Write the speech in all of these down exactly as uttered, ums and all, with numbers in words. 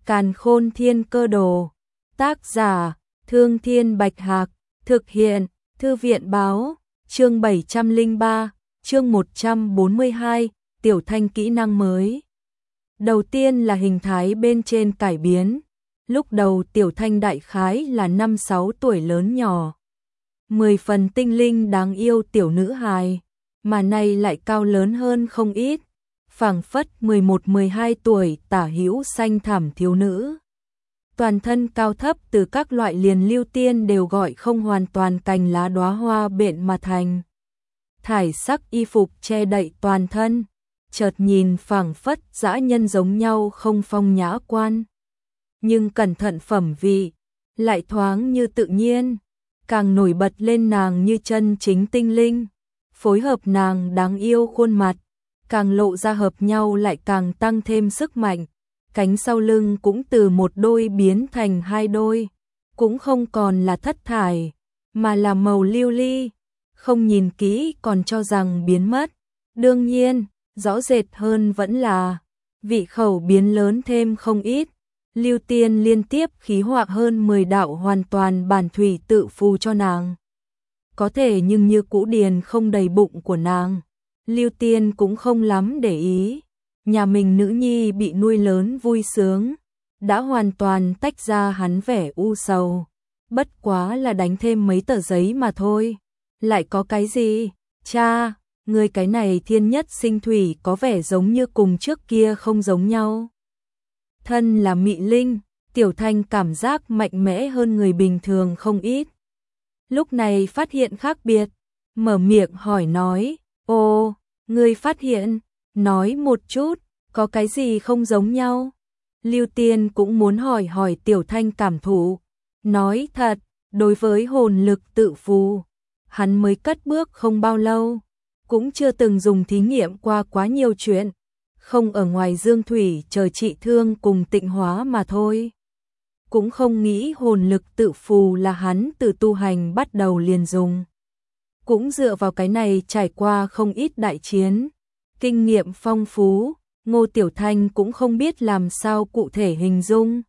Càn Khôn Thiên Cơ Đồ. Tác giả: Thương Thiên Bạch Hạc. Thực hiện: Thư viện Báo. Chương bảy trăm lẻ ba, chương một trăm bốn mươi hai, Tiểu Thanh kỹ năng mới. Đầu tiên là hình thái bên trên cải biến. Lúc đầu Tiểu Thanh đại khái là năm sáu tuổi lớn nhỏ, mười phần tinh linh đáng yêu tiểu nữ hài, mà nay lại cao lớn hơn không ít, phảng phất mười một mười hai tuổi tả hữu xanh thẳm thiếu nữ. Toàn thân cao thấp từ các loại liền lưu tiên đều gọi không hoàn toàn cành lá đóa hoa bện mà thành. Thải sắc y phục che đậy toàn thân, chợt nhìn phảng phất dã nhân giống nhau không phong nhã quan. Nhưng cẩn thận phẩm vị, lại thoáng như tự nhiên, càng nổi bật lên nàng như chân chính tinh linh. Phối hợp nàng đáng yêu khuôn mặt, càng lộ ra hợp nhau lại càng tăng thêm sức mạnh. Cánh sau lưng cũng từ một đôi biến thành hai đôi, cũng không còn là thất thải, mà là màu lưu ly, không nhìn kỹ còn cho rằng biến mất. Đương nhiên, rõ rệt hơn vẫn là vị khẩu biến lớn thêm không ít. Lưu Tiên liên tiếp khí họa hơn mười đạo hoàn toàn bản thủy tự phù cho nàng. Có thể nhưng như cũ điền không đầy bụng của nàng, Lưu Tiên cũng không lắm để ý. Nhà mình nữ nhi bị nuôi lớn vui sướng, đã hoàn toàn tách ra hắn vẻ u sầu. Bất quá là đánh thêm mấy tờ giấy mà thôi. Lại có cái gì? Cha, người cái này thiên nhất sinh thủy có vẻ giống như cùng trước kia không giống nhau. Thân là mị linh, Tiểu Thanh cảm giác mạnh mẽ hơn người bình thường không ít. Lúc này phát hiện khác biệt, mở miệng hỏi nói, ô, người phát hiện, nói một chút, có cái gì không giống nhau? Lưu Tiên cũng muốn hỏi hỏi Tiểu Thanh cảm thụ. Nói thật, đối với hồn lực tự phù, hắn mới cất bước không bao lâu, cũng chưa từng dùng thí nghiệm qua quá nhiều chuyện. Không ở ngoài dương thủy trời trị thương cùng tịnh hóa mà thôi. Cũng không nghĩ hồn lực tự phù là hắn từ tu hành bắt đầu liền dùng. Cũng dựa vào cái này trải qua không ít đại chiến. Kinh nghiệm phong phú, Ngô Tiểu Thanh cũng không biết làm sao cụ thể hình dung.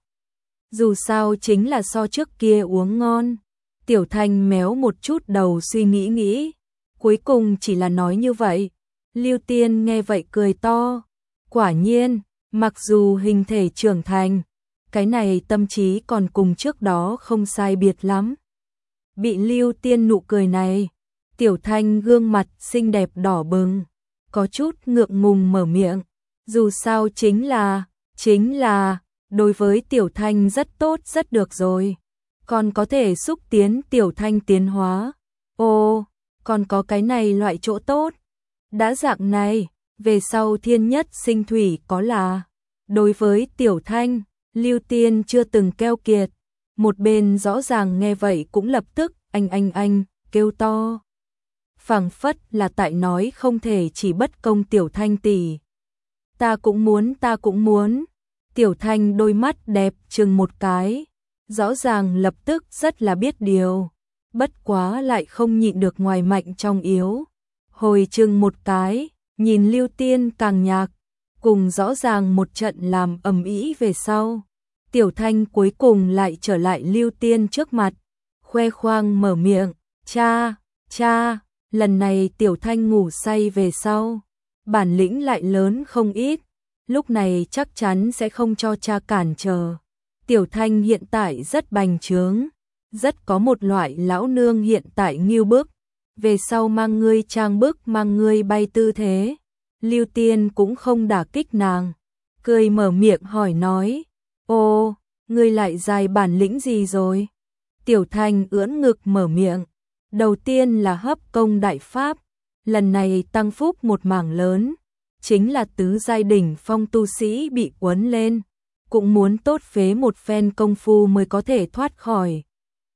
Dù sao chính là so trước kia uống ngon. Tiểu Thanh méo một chút đầu suy nghĩ nghĩ. Cuối cùng chỉ là nói như vậy. Lưu Tiên nghe vậy cười to. Quả nhiên, mặc dù hình thể trưởng thành, cái này tâm trí còn cùng trước đó không sai biệt lắm. Bị Lưu Tiên nụ cười này, Tiểu Thanh gương mặt xinh đẹp đỏ bừng, có chút ngượng ngùng mở miệng. Dù sao chính là, chính là, đối với Tiểu Thanh rất tốt rất được rồi. Còn có thể xúc tiến Tiểu Thanh tiến hóa. Ồ, còn có cái này loại chỗ tốt. Đã dạng này, về sau thiên nhất sinh thủy có là. Đối với Tiểu Thanh, Lưu Tiên chưa từng keo kiệt. Một bên rõ ràng nghe vậy cũng lập tức anh anh anh kêu to. Phảng phất là tại nói không thể chỉ bất công Tiểu Thanh tỷ. Ta cũng muốn, ta cũng muốn. Tiểu Thanh đôi mắt đẹp chừng một cái, rõ ràng lập tức rất là biết điều, bất quá lại không nhịn được ngoài mạnh trong yếu. Hồi chừng một cái, nhìn Lưu Tiên càng nhạc, cùng rõ ràng một trận làm ầm ĩ về sau. Tiểu Thanh cuối cùng lại trở lại Lưu Tiên trước mặt, khoe khoang mở miệng, cha, cha, lần này Tiểu Thanh ngủ say về sau, bản lĩnh lại lớn không ít, lúc này chắc chắn sẽ không cho cha cản trở. Tiểu Thanh hiện tại rất bành trướng, rất có một loại lão nương hiện tại nghiêu bức, về sau mang ngươi trang bức mang ngươi bay tư thế. Lưu Tiên cũng không đả kích nàng, cười mở miệng hỏi nói, ô, ngươi lại dài bản lĩnh gì rồi? Tiểu Thanh ưỡn ngực mở miệng, đầu tiên là hấp công đại pháp, lần này tăng phúc một mảng lớn, chính là tứ giai đỉnh phong tu sĩ bị quấn lên, cũng muốn tốt phế một phen công phu mới có thể thoát khỏi.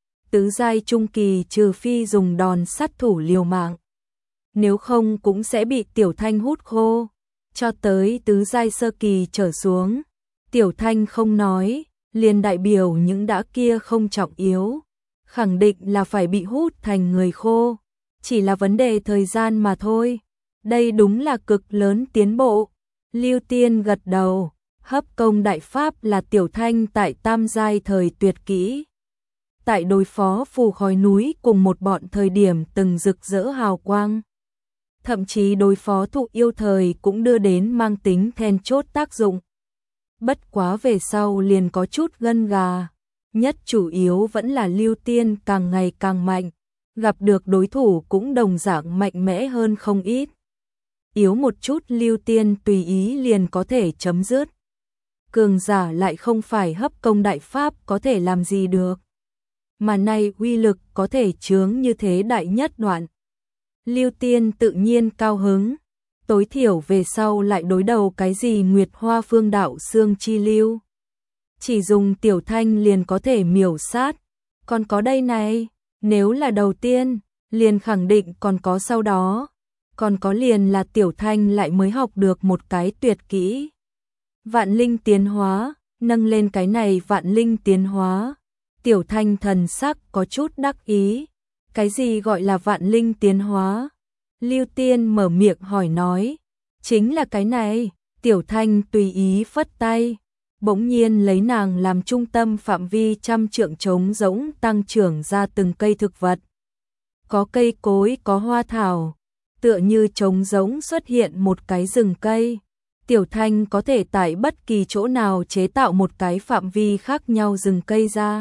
Tứ giai trung kỳ trừ phi dùng đòn sát thủ liều mạng, nếu không cũng sẽ bị Tiểu Thanh hút khô. Cho tới tứ giai sơ kỳ trở xuống, Tiểu Thanh không nói, liền đại biểu những đã kia không trọng yếu, khẳng định là phải bị hút thành người khô, chỉ là vấn đề thời gian mà thôi. Đây đúng là cực lớn tiến bộ. Lưu Tiên gật đầu, Hấp công đại pháp là Tiểu Thanh tại tam giai thời tuyệt kỹ. Tại đối phó phù khói núi cùng một bọn thời điểm từng rực rỡ hào quang. Thậm chí đối phó thụ yêu thời cũng đưa đến mang tính then chốt tác dụng. Bất quá về sau liền có chút gân gà. Nhất chủ yếu vẫn là Lưu Tiên càng ngày càng mạnh. Gặp được đối thủ cũng đồng dạng mạnh mẽ hơn không ít. Yếu một chút Lưu Tiên tùy ý liền có thể chấm dứt. Cường giả lại không phải hấp công đại pháp có thể làm gì được. Mà nay uy lực có thể chướng như thế đại nhất đoạn. Lưu Tiên tự nhiên cao hứng. Tối thiểu về sau lại đối đầu cái gì Nguyệt Hoa Phương Đạo Xương Chi Lưu. Chỉ dùng Tiểu Thanh liền có thể miểu sát. Còn có đây này, nếu là đầu tiên, liền khẳng định còn có sau đó. Còn có liền là Tiểu Thanh lại mới học được một cái tuyệt kỹ. Vạn linh tiến hóa, nâng lên cái này vạn linh tiến hóa. Tiểu Thanh thần sắc có chút đắc ý. Cái gì gọi là vạn linh tiến hóa? Lưu Tiên mở miệng hỏi nói. Chính là cái này. Tiểu Thanh tùy ý phất tay. Bỗng nhiên lấy nàng làm trung tâm phạm vi trăm trượng trống rỗng tăng trưởng ra từng cây thực vật. Có cây cối, có hoa thảo. Tựa như trống rỗng xuất hiện một cái rừng cây. Tiểu Thanh có thể tại bất kỳ chỗ nào chế tạo một cái phạm vi khác nhau rừng cây ra.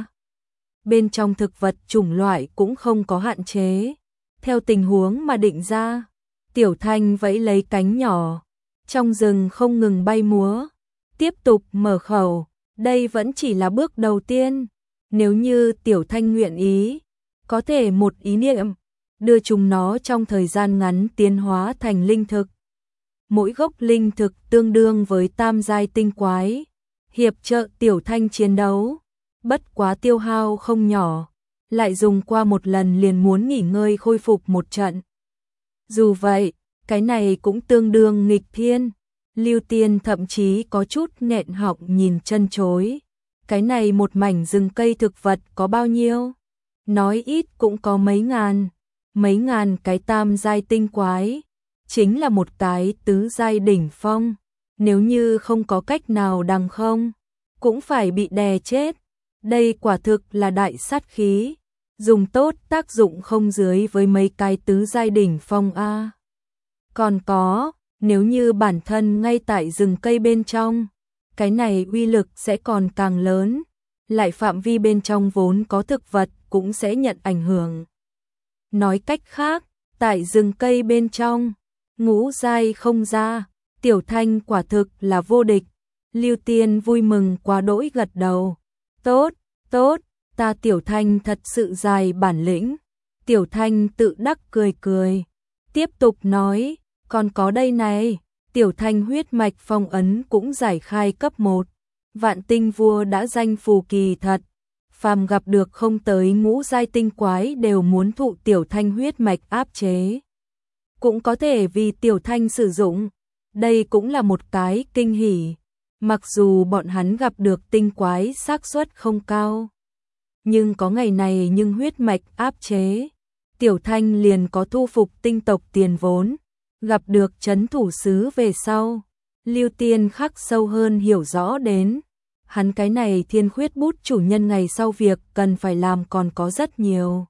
Bên trong thực vật chủng loại cũng không có hạn chế. Theo tình huống mà định ra, Tiểu Thanh vẫy lấy cánh nhỏ, trong rừng không ngừng bay múa, tiếp tục mở khẩu. Đây vẫn chỉ là bước đầu tiên. Nếu như Tiểu Thanh nguyện ý, có thể một ý niệm, đưa chúng nó trong thời gian ngắn tiến hóa thành linh thực. Mỗi gốc linh thực tương đương với tam giai tinh quái, hiệp trợ Tiểu Thanh chiến đấu. Bất quá tiêu hao không nhỏ, lại dùng qua một lần liền muốn nghỉ ngơi khôi phục một trận. Dù vậy, cái này cũng tương đương nghịch thiên. Lưu Tiên thậm chí có chút nghẹn họng nhìn chân chối. Cái này một mảnh rừng cây thực vật có bao nhiêu? Nói ít cũng có mấy ngàn. Mấy ngàn cái tam giai tinh quái. Chính là một cái tứ giai đỉnh phong. Nếu như không có cách nào đằng không, cũng phải bị đè chết. Đây quả thực là đại sát khí. Dùng tốt tác dụng không dưới với mấy cái tứ giai đỉnh phong A. Còn có, nếu như bản thân ngay tại rừng cây bên trong, cái này uy lực sẽ còn càng lớn. Lại phạm vi bên trong vốn có thực vật cũng sẽ nhận ảnh hưởng. Nói cách khác, tại rừng cây bên trong, ngũ giai không ra, Tiểu Thanh quả thực là vô địch. Lưu Tiên vui mừng quá đỗi gật đầu. Tốt, tốt, ta Tiểu Thanh thật sự dài bản lĩnh. Tiểu Thanh tự đắc cười cười. Tiếp tục nói, còn có đây này, Tiểu Thanh huyết mạch phong ấn cũng giải khai cấp một. Vạn tinh vua đã danh phù kỳ thật. Phàm gặp được không tới ngũ giai tinh quái đều muốn thụ Tiểu Thanh huyết mạch áp chế. Cũng có thể vì Tiểu Thanh sử dụng. Đây cũng là một cái kinh hỉ. Mặc dù bọn hắn gặp được tinh quái xác suất không cao, nhưng có ngày này nhưng huyết mạch áp chế, Tiểu Thanh liền có thu phục tinh tộc tiền vốn. Gặp được trấn thủ sứ về sau, Lưu Tiên khắc sâu hơn hiểu rõ đến, hắn cái này thiên khuyết bút chủ nhân ngày sau việc cần phải làm còn có rất nhiều.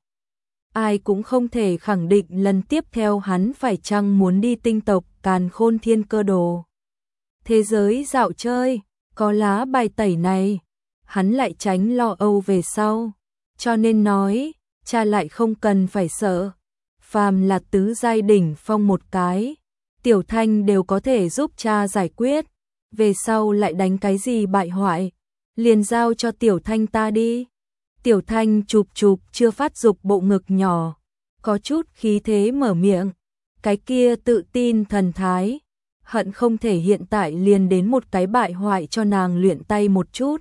Ai cũng không thể khẳng định lần tiếp theo hắn phải chăng muốn đi tinh tộc Càn Khôn Thiên Cơ Đồ. Thế giới dạo chơi, có lá bài tẩy này, hắn lại tránh lo âu về sau. Cho nên nói, cha lại không cần phải sợ. Phàm là tứ giai đỉnh phong một cái, Tiểu Thanh đều có thể giúp cha giải quyết. Về sau lại đánh cái gì bại hoại, liền giao cho Tiểu Thanh ta đi. Tiểu Thanh chụp chụp chưa phát dục bộ ngực nhỏ, có chút khí thế mở miệng. Cái kia tự tin thần thái, hận không thể hiện tại liền đến một cái bại hoại cho nàng luyện tay một chút.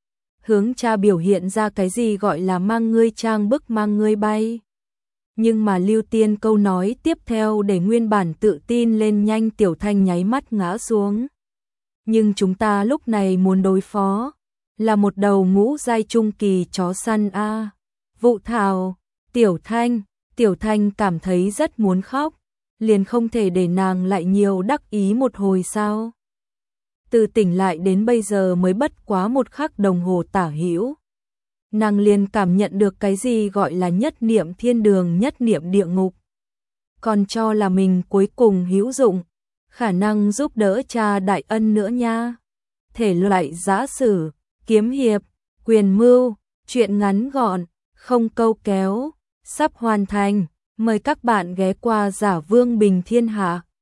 Hướng cha biểu hiện ra cái gì gọi là mang ngươi trang bức mang ngươi bay. Nhưng mà Lưu Tiên câu nói tiếp theo để nguyên bản tự tin lên nhanh Tiểu Thanh nháy mắt ngã xuống. Nhưng chúng ta lúc này muốn đối phó là một đầu ngũ giai trung kỳ chó săn a. Vụ Thảo, Tiểu Thanh, Tiểu Thanh cảm thấy rất muốn khóc, liền không thể để nàng lại nhiều đắc ý một hồi sao? từ tỉnh lại đến bây giờ mới bất quá một khắc đồng hồ tả hữu. Nàng liền cảm nhận được cái gì gọi là nhất niệm thiên đường nhất niệm địa ngục. Còn cho là mình cuối cùng hữu dụng, khả năng giúp đỡ cha đại ân nữa nha. Thể loại giã sử, kiếm hiệp, quyền mưu, truyện ngắn gọn, không câu kéo, sắp hoàn thành. Mời các bạn ghé qua Giả Vương Bình Thiên Hạ.